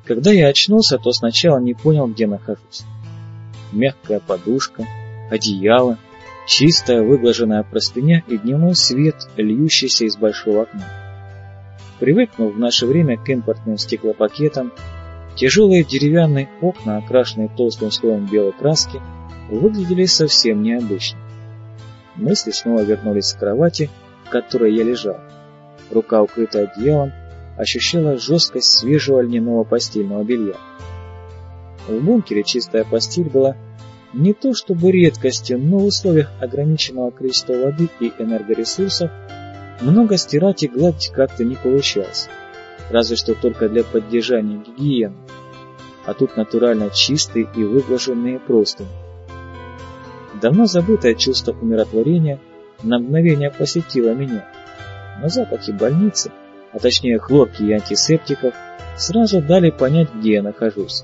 Когда я очнулся, то сначала не понял, где нахожусь. Мягкая подушка, одеяло, чистая выглаженная простыня и дневной свет, льющийся из большого окна. Привыкнув в наше время к импортным стеклопакетам, тяжелые деревянные окна, окрашенные толстым слоем белой краски, выглядели совсем необычно. Мысли снова вернулись к кровати, в которой я лежал. Рука, укрытая одеялом, ощущала жесткость свежего льняного постельного белья. В бункере чистая постель была не то чтобы редкостью, но в условиях ограниченного количества воды и энергоресурсов много стирать и гладить как-то не получалось, разве что только для поддержания гигиены. А тут натурально чистые и выглаженные простыни. Давно забытое чувство умиротворения на мгновение посетило меня, но запахи больницы, а точнее хлорки и антисептиков, сразу дали понять, где я нахожусь.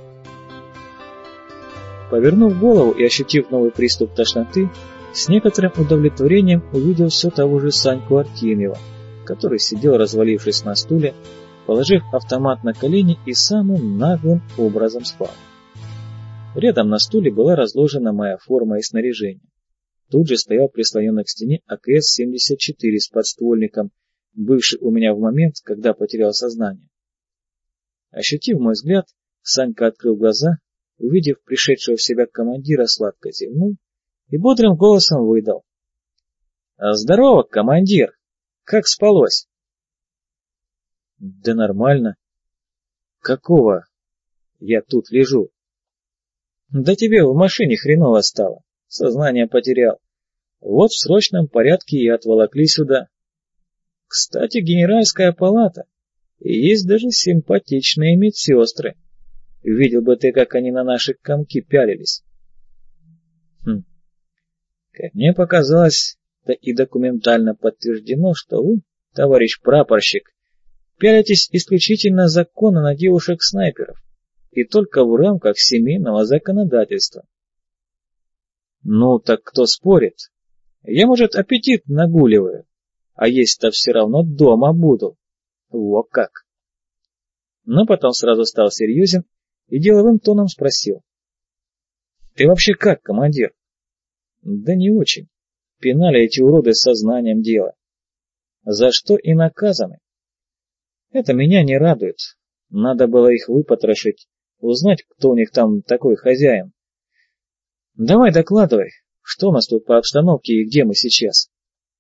Повернув голову и ощутив новый приступ тошноты, с некоторым удовлетворением увидел все того же Саньку Артемьева, который сидел, развалившись на стуле, положив автомат на колени и самым наглым образом спал. Рядом на стуле была разложена моя форма и снаряжение. Тут же стоял прислоненный к стене АКС-74 с подствольником, бывший у меня в момент, когда потерял сознание. Ощутив мой взгляд, Санька открыл глаза, увидев пришедшего в себя командира, сладко зевнул и бодрым голосом выдал: «Здорово, командир! Как спалось?» «Да нормально. Какого? Я тут лежу». «Да тебе в машине хреново стало. Сознание потерял. Вот в срочном порядке и отволокли сюда. Кстати, генеральская палата. И есть даже симпатичные медсестры. Видел бы ты, как они на наши комки пялились». Как мне показалось, да и документально подтверждено, что вы, товарищ прапорщик, пялитесь исключительно законно на девушек-снайперов и только в рамках семейного законодательства. Ну так кто спорит? Я, может, аппетит нагуливаю, а есть-то все равно дома буду. Во как! Но потом сразу стал серьезен и деловым тоном спросил: «Ты вообще как, командир?» «Да не очень. Пинали эти уроды сознанием дела. За что и наказаны. Это меня не радует. Надо было их выпотрошить, узнать, кто у них там такой хозяин. Давай докладывай, что у нас тут по обстановке и где мы сейчас?»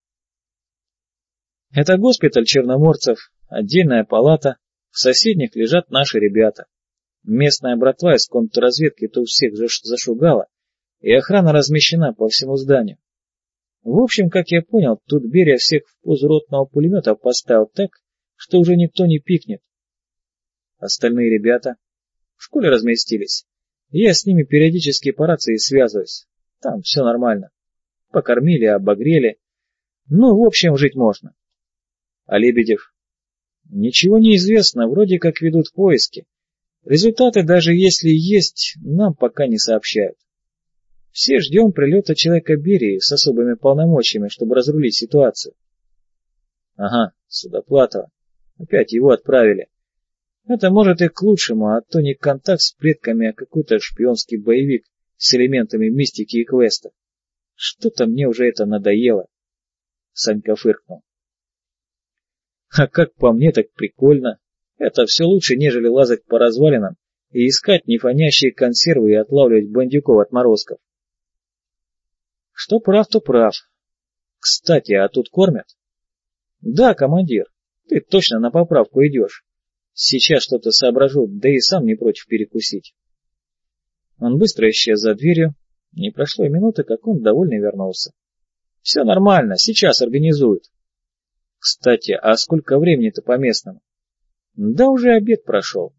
«Это госпиталь черноморцев, отдельная палата, в соседних лежат наши ребята. Местная братва из контрразведки тут всех зашугала, и охрана размещена по всему зданию. В общем, как я понял, тут Берия всех в позу ротного пулемета поставил так, что уже никто не пикнет. Остальные ребята в школе разместились. Я с ними периодически по рации связываюсь. Там все нормально. Покормили, обогрели. Ну, в общем, жить можно. А Лебедев? Ничего не известно, вроде как ведут поиски. Результаты, даже если есть, нам пока не сообщают. Все ждем прилета человека Берии с особыми полномочиями, чтобы разрулить ситуацию». «Ага, Судоплатова. Опять его отправили. Это может и к лучшему, а то не контакт с предками, а какой-то шпионский боевик с элементами мистики и квеста. Что-то мне уже это надоело». Санька фыркнул. «А как по мне, так прикольно. Это все лучше, нежели лазать по развалинам и искать нефонящие консервы и отлавливать бандюков-отморозков». «Что прав, то прав. Кстати, а тут кормят?» «Да, командир, ты точно на поправку идешь. Сейчас что-то соображу, да и сам не против перекусить». Он быстро исчез за дверью. Не прошло и минуты, как он довольно вернулся. «Все нормально, сейчас организуют». «Кстати, а сколько времени-то по местному?» «Да уже обед прошел».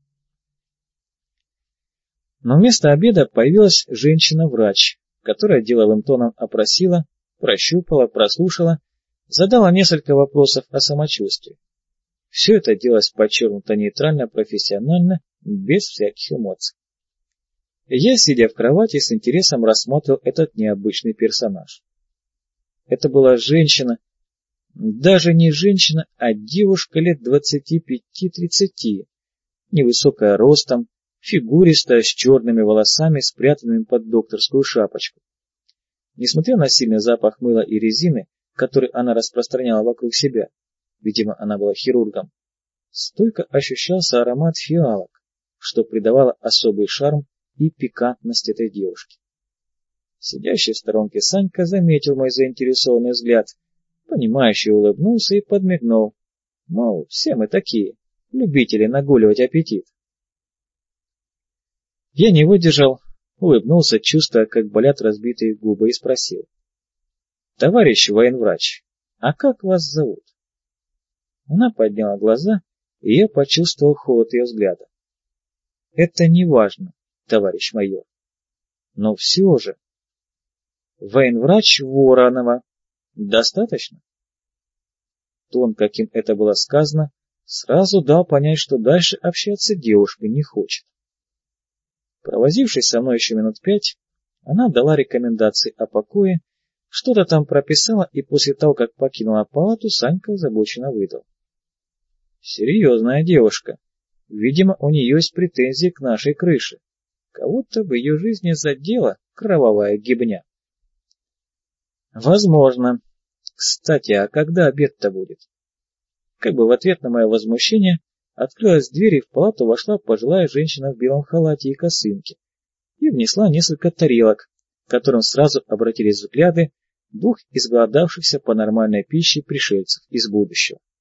Но вместо обеда появилась женщина-врач, которая деловым тоном опросила, прощупала, прослушала, задала несколько вопросов о самочувствии. Все это делалось подчеркнуто нейтрально, профессионально, без всяких эмоций. Я, сидя в кровати, с интересом рассматривал этот необычный персонаж. Это была женщина, даже не женщина, а девушка лет 25-30, невысокая ростом, фигуристая, с черными волосами, спрятанными под докторскую шапочку. Несмотря на сильный запах мыла и резины, который она распространяла вокруг себя, видимо, она была хирургом, стойко ощущался аромат фиалок, что придавало особый шарм и пикантность этой девушки. Сидящий в сторонке Санька заметил мой заинтересованный взгляд, понимающе улыбнулся и подмигнул. Мол, все мы такие, любители нагуливать аппетит. Я не выдержал, улыбнулся, чувствуя, как болят разбитые губы, и спросил. «Товарищ военврач, а как вас зовут?» Она подняла глаза, и я почувствовал холод ее взгляда. «Это не важно, товарищ майор. Но все же...» «Военврач Воронова. Достаточно?» Тон, каким это было сказано, сразу дал понять, что дальше общаться девушка не хочет. Провозившись со мной еще минут 5, она дала рекомендации о покое, что-то там прописала, и после того, как покинула палату, Санька озабоченно выдал. «Серьезная девушка. Видимо, у нее есть претензии к нашей крыше. Кого-то в ее жизни задела кровавая гибня». «Возможно. Кстати, а когда обед-то будет?» Как бы в ответ на мое возмущение открылась дверь, и в палату вошла пожилая женщина в белом халате и косынке и внесла несколько тарелок, к которым сразу обратились взгляды двух изголодавшихся по нормальной пище пришельцев из будущего.